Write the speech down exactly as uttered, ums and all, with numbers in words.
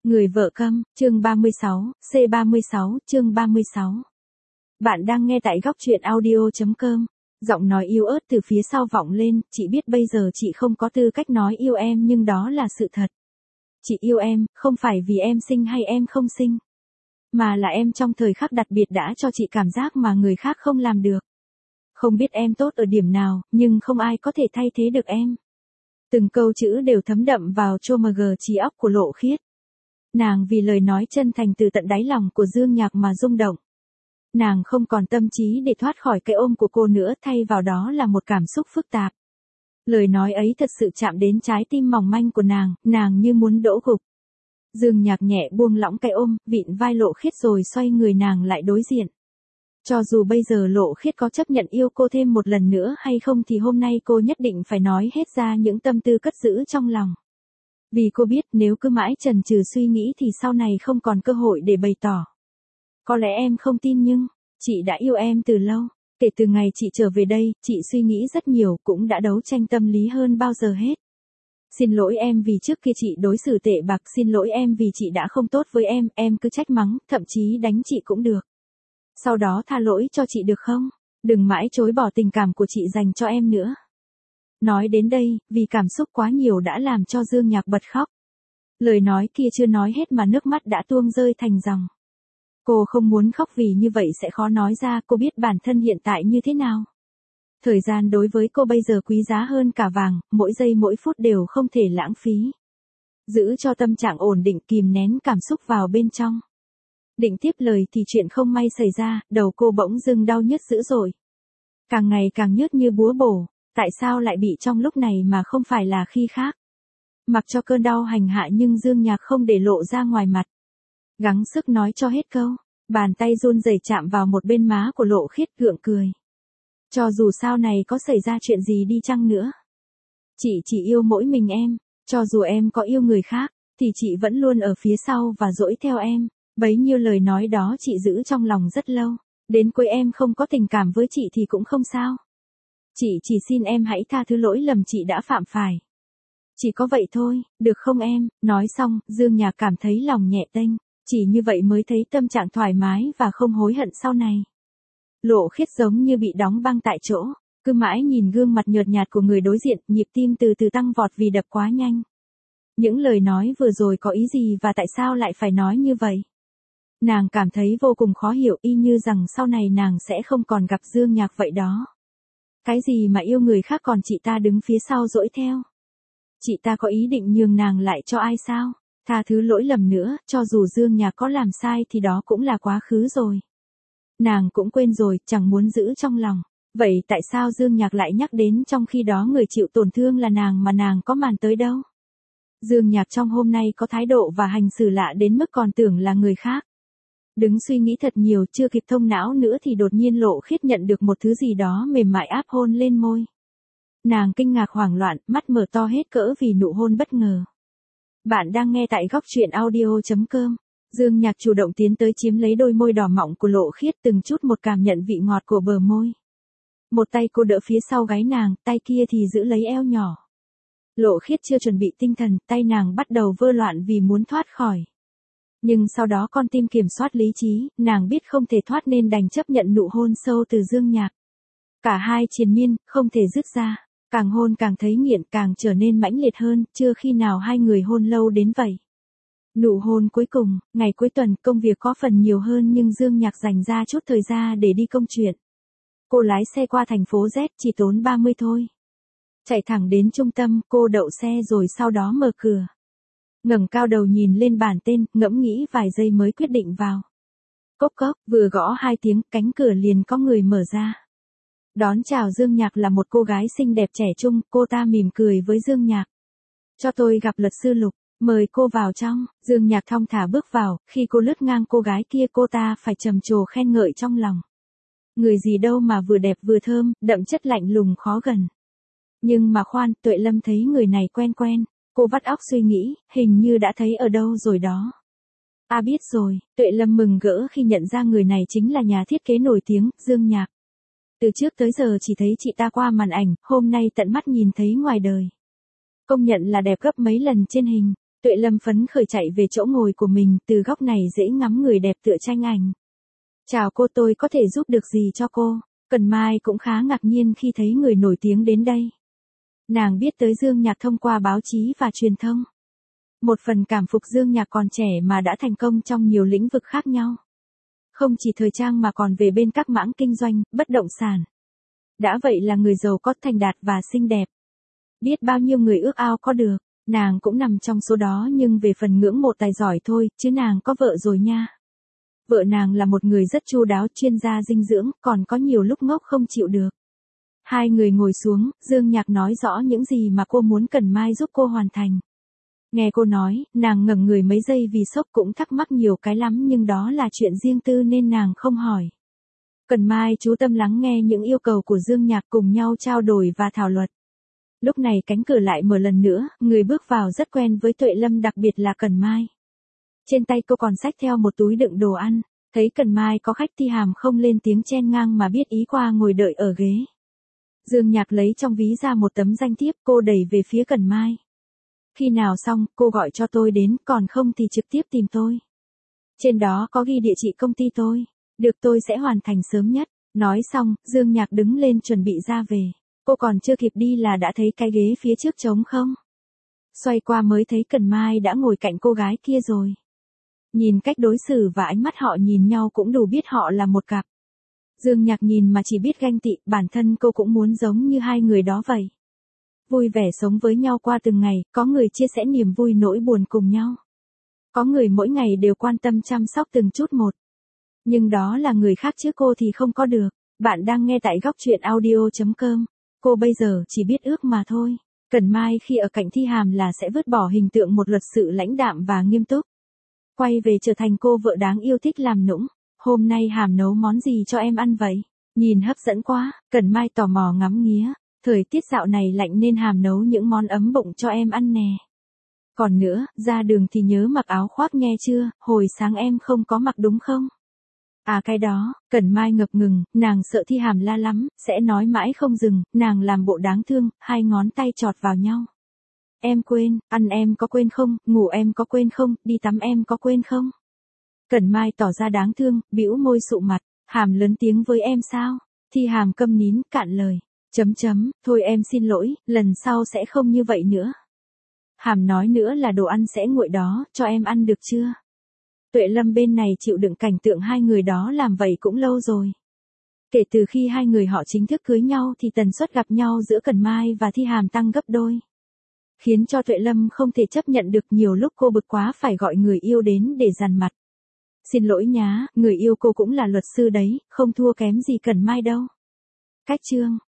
Người vợ câm, chương ba mươi sáu, C ba mươi sáu, chương ba mươi sáu. Bạn đang nghe tại góc truyện audio chấm com. Giọng nói yếu ớt từ phía sau vọng lên, chị biết bây giờ chị không có tư cách nói yêu em nhưng đó là sự thật. Chị yêu em, không phải vì em xinh hay em không xinh. Mà là em trong thời khắc đặc biệt đã cho chị cảm giác mà người khác không làm được. Không biết em tốt ở điểm nào, nhưng không ai có thể thay thế được em. Từng câu chữ đều thấm đậm vào chô mg trí óc của Lộ Khiết. Nàng vì lời nói chân thành từ tận đáy lòng của Dương Nhạc mà rung động. Nàng không còn tâm trí để thoát khỏi cái ôm của cô nữa, thay vào đó là một cảm xúc phức tạp. Lời nói ấy thật sự chạm đến trái tim mỏng manh của nàng, nàng như muốn đổ gục. Dương Nhạc nhẹ buông lỏng cái ôm, vịn vai Lộ Khiết rồi xoay người nàng lại đối diện. Cho dù bây giờ Lộ Khiết có chấp nhận yêu cô thêm một lần nữa hay không thì hôm nay cô nhất định phải nói hết ra những tâm tư cất giữ trong lòng. Vì cô biết nếu cứ mãi chần chừ suy nghĩ thì sau này không còn cơ hội để bày tỏ. Có lẽ em không tin nhưng, chị đã yêu em từ lâu. Kể từ ngày chị trở về đây, chị suy nghĩ rất nhiều, cũng đã đấu tranh tâm lý hơn bao giờ hết. Xin lỗi em vì trước kia chị đối xử tệ bạc, xin lỗi em vì chị đã không tốt với em, em cứ trách mắng, thậm chí đánh chị cũng được. Sau đó tha lỗi cho chị được không? Đừng mãi chối bỏ tình cảm của chị dành cho em nữa. Nói đến đây, vì cảm xúc quá nhiều đã làm cho Dương Nhạc bật khóc. Lời nói kia chưa nói hết mà nước mắt đã tuôn rơi thành dòng. Cô không muốn khóc vì như vậy sẽ khó nói ra, cô biết bản thân hiện tại như thế nào. Thời gian đối với cô bây giờ quý giá hơn cả vàng, mỗi giây mỗi phút đều không thể lãng phí. Giữ cho tâm trạng ổn định, kìm nén cảm xúc vào bên trong. Định tiếp lời thì chuyện không may xảy ra, đầu cô bỗng dưng đau nhức dữ dội. Càng ngày càng nhức như búa bổ. Tại sao lại bị trong lúc này mà không phải là khi khác? Mặc cho cơn đau hành hạ nhưng Dương Nhạc không để lộ ra ngoài mặt. Gắng sức nói cho hết câu. Bàn tay run rẩy chạm vào một bên má của Lộ Khiết, gượng cười. Cho dù sau này có xảy ra chuyện gì đi chăng nữa. Chị chỉ yêu mỗi mình em. Cho dù em có yêu người khác, thì chị vẫn luôn ở phía sau và dõi theo em. Bấy nhiêu lời nói đó chị giữ trong lòng rất lâu. Đến cuối em không có tình cảm với chị thì cũng không sao. Chị chỉ xin em hãy tha thứ lỗi lầm chị đã phạm phải. Chỉ có vậy thôi, được không em? Nói xong, Dương Nhạc cảm thấy lòng nhẹ tênh. Chỉ như vậy mới thấy tâm trạng thoải mái và không hối hận sau này. Lộ Khiết giống như bị đóng băng tại chỗ. Cứ mãi nhìn gương mặt nhợt nhạt của người đối diện, nhịp tim từ từ tăng vọt vì đập quá nhanh. Những lời nói vừa rồi có ý gì và tại sao lại phải nói như vậy? Nàng cảm thấy vô cùng khó hiểu, y như rằng sau này nàng sẽ không còn gặp Dương Nhạc vậy đó. Cái gì mà yêu người khác còn chị ta đứng phía sau dõi theo? Chị ta có ý định nhường nàng lại cho ai sao? Tha thứ lỗi lầm nữa, cho dù Dương Nhạc có làm sai thì đó cũng là quá khứ rồi. Nàng cũng quên rồi, chẳng muốn giữ trong lòng. Vậy tại sao Dương Nhạc lại nhắc đến trong khi đó người chịu tổn thương là nàng mà nàng có màn tới đâu? Dương Nhạc trong hôm nay có thái độ và hành xử lạ đến mức còn tưởng là người khác. Đứng suy nghĩ thật nhiều, chưa kịp thông não nữa thì đột nhiên Lộ Khiết nhận được một thứ gì đó mềm mại áp hôn lên môi. Nàng kinh ngạc hoảng loạn, mắt mở to hết cỡ vì nụ hôn bất ngờ. Bạn đang nghe tại góc truyện audio chấm com. Dương Nhạc chủ động tiến tới chiếm lấy đôi môi đỏ mọng của Lộ Khiết, từng chút một cảm nhận vị ngọt của bờ môi. Một tay cô đỡ phía sau gáy nàng, tay kia thì giữ lấy eo nhỏ. Lộ Khiết chưa chuẩn bị tinh thần, tay nàng bắt đầu vơ loạn vì muốn thoát khỏi. Nhưng sau đó con tim kiểm soát lý trí, nàng biết không thể thoát nên đành chấp nhận nụ hôn sâu từ Dương Nhạc. Cả hai triền miên, không thể dứt ra, càng hôn càng thấy nghiện, càng trở nên mãnh liệt hơn, chưa khi nào hai người hôn lâu đến vậy. Nụ hôn cuối cùng, ngày cuối tuần công việc có phần nhiều hơn nhưng Dương Nhạc dành ra chút thời gian để đi công chuyện. Cô lái xe qua thành phố Z chỉ tốn ba mươi thôi. Chạy thẳng đến trung tâm, cô đậu xe rồi sau đó mở cửa. Ngẩng cao đầu nhìn lên bàn tên, ngẫm nghĩ vài giây mới quyết định vào. Cốc cốc, vừa gõ hai tiếng, cánh cửa liền có người mở ra. Đón chào Dương Nhạc là một cô gái xinh đẹp trẻ trung, cô ta mỉm cười với Dương Nhạc. Cho tôi gặp luật sư Lục, mời cô vào trong. Dương Nhạc thong thả bước vào, khi cô lướt ngang cô gái kia cô ta phải trầm trồ khen ngợi trong lòng. Người gì đâu mà vừa đẹp vừa thơm, đậm chất lạnh lùng khó gần. Nhưng mà khoan, Tuệ Lâm thấy người này quen quen. Cô vắt óc suy nghĩ, hình như đã thấy ở đâu rồi đó. À biết rồi, Tuệ Lâm mừng rỡ khi nhận ra người này chính là nhà thiết kế nổi tiếng, Dương Nhạc. Từ trước tới giờ chỉ thấy chị ta qua màn ảnh, hôm nay tận mắt nhìn thấy ngoài đời. Công nhận là đẹp gấp mấy lần trên hình. Tuệ Lâm phấn khởi chạy về chỗ ngồi của mình, từ góc này dễ ngắm người đẹp tựa tranh ảnh. Chào cô, tôi có thể giúp được gì cho cô? Cần Mai cũng khá ngạc nhiên khi thấy người nổi tiếng đến đây. Nàng biết tới Dương Nhạc thông qua báo chí và truyền thông. Một phần cảm phục Dương Nhạc còn trẻ mà đã thành công trong nhiều lĩnh vực khác nhau. Không chỉ thời trang mà còn về bên các mảng kinh doanh, bất động sản. Đã vậy là người giàu có, thành đạt và xinh đẹp. Biết bao nhiêu người ước ao có được, nàng cũng nằm trong số đó, nhưng về phần ngưỡng mộ tài giỏi thôi, chứ nàng có vợ rồi nha. Vợ nàng là một người rất chu đáo, chuyên gia dinh dưỡng, còn có nhiều lúc ngốc không chịu được. Hai người ngồi xuống, Dương Nhạc nói rõ những gì mà cô muốn Cần Mai giúp cô hoàn thành. Nghe cô nói, nàng ngẩng người mấy giây vì sốc, cũng thắc mắc nhiều cái lắm nhưng đó là chuyện riêng tư nên nàng không hỏi. Cần Mai chú tâm lắng nghe những yêu cầu của Dương Nhạc, cùng nhau trao đổi và thảo luận. Lúc này cánh cửa lại mở lần nữa, người bước vào rất quen với Tuệ Lâm, đặc biệt là Cần Mai. Trên tay cô còn xách theo một túi đựng đồ ăn, thấy Cần Mai có khách Thi Hàm không lên tiếng chen ngang mà biết ý qua ngồi đợi ở ghế. Dương Nhạc lấy trong ví ra một tấm danh thiếp, cô đẩy về phía Cần Mai. Khi nào xong, cô gọi cho tôi đến, còn không thì trực tiếp tìm tôi. Trên đó có ghi địa chỉ công ty tôi. Được, tôi sẽ hoàn thành sớm nhất. Nói xong, Dương Nhạc đứng lên chuẩn bị ra về. Cô còn chưa kịp đi là đã thấy cái ghế phía trước trống không. Xoay qua mới thấy Cần Mai đã ngồi cạnh cô gái kia rồi. Nhìn cách đối xử và ánh mắt họ nhìn nhau cũng đủ biết họ là một cặp. Dương Nhạc nhìn mà chỉ biết ganh tị, bản thân cô cũng muốn giống như hai người đó vậy. Vui vẻ sống với nhau qua từng ngày, có người chia sẻ niềm vui nỗi buồn cùng nhau. Có người mỗi ngày đều quan tâm chăm sóc từng chút một. Nhưng đó là người khác chứ cô thì không có được. Bạn đang nghe tại góc truyện audio chấm com. Cô bây giờ chỉ biết ước mà thôi. Cần Mai khi ở cạnh Thi Hàm là sẽ vứt bỏ hình tượng một luật sự lãnh đạm và nghiêm túc. Quay về trở thành cô vợ đáng yêu thích làm nũng. Hôm nay Hàm nấu món gì cho em ăn vậy? Nhìn hấp dẫn quá, Cần Mai tò mò ngắm nghía. Thời tiết dạo này lạnh nên Hàm nấu những món ấm bụng cho em ăn nè. Còn nữa, ra đường thì nhớ mặc áo khoác nghe chưa, hồi sáng em không có mặc đúng không? À cái đó, Cần Mai ngập ngừng, nàng sợ Thi Hàm la lắm, sẽ nói mãi không dừng, nàng làm bộ đáng thương, hai ngón tay chọt vào nhau. Em quên, ăn em có quên không, ngủ em có quên không, đi tắm em có quên không? Cần Mai tỏ ra đáng thương, bĩu môi sụ mặt, Hàm lớn tiếng với em sao? Thi Hàm câm nín, cạn lời. Chấm chấm, thôi em xin lỗi, lần sau sẽ không như vậy nữa. Hàm nói nữa là đồ ăn sẽ nguội đó, cho em ăn được chưa? Tuệ Lâm bên này chịu đựng cảnh tượng hai người đó làm vậy cũng lâu rồi. Kể từ khi hai người họ chính thức cưới nhau thì tần suất gặp nhau giữa Cần Mai và Thi Hàm tăng gấp đôi. Khiến cho Tuệ Lâm không thể chấp nhận được, nhiều lúc cô bực quá phải gọi người yêu đến để dằn mặt. Xin lỗi nhá, người yêu cô cũng là luật sư đấy, không thua kém gì Cần Mai đâu. Cách chương